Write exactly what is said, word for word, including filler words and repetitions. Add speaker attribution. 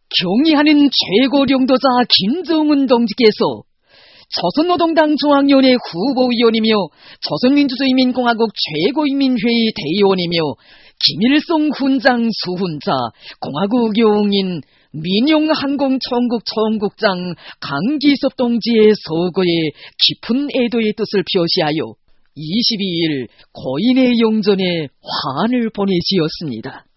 Speaker 1: 경의하는 최고領導자 김정은 동지께서 조선노동당 중앙위원회 후보위원이며 조선민주주의인민공화국 최고인민회의 대의원이며 김일성 훈장 수훈자 공화국 용인 민용항공청국 총국장 강기섭 동지의 서거에 깊은 애도의 뜻을 표시하여 이십이일 고인의 영전에 환을 보내시었습니다.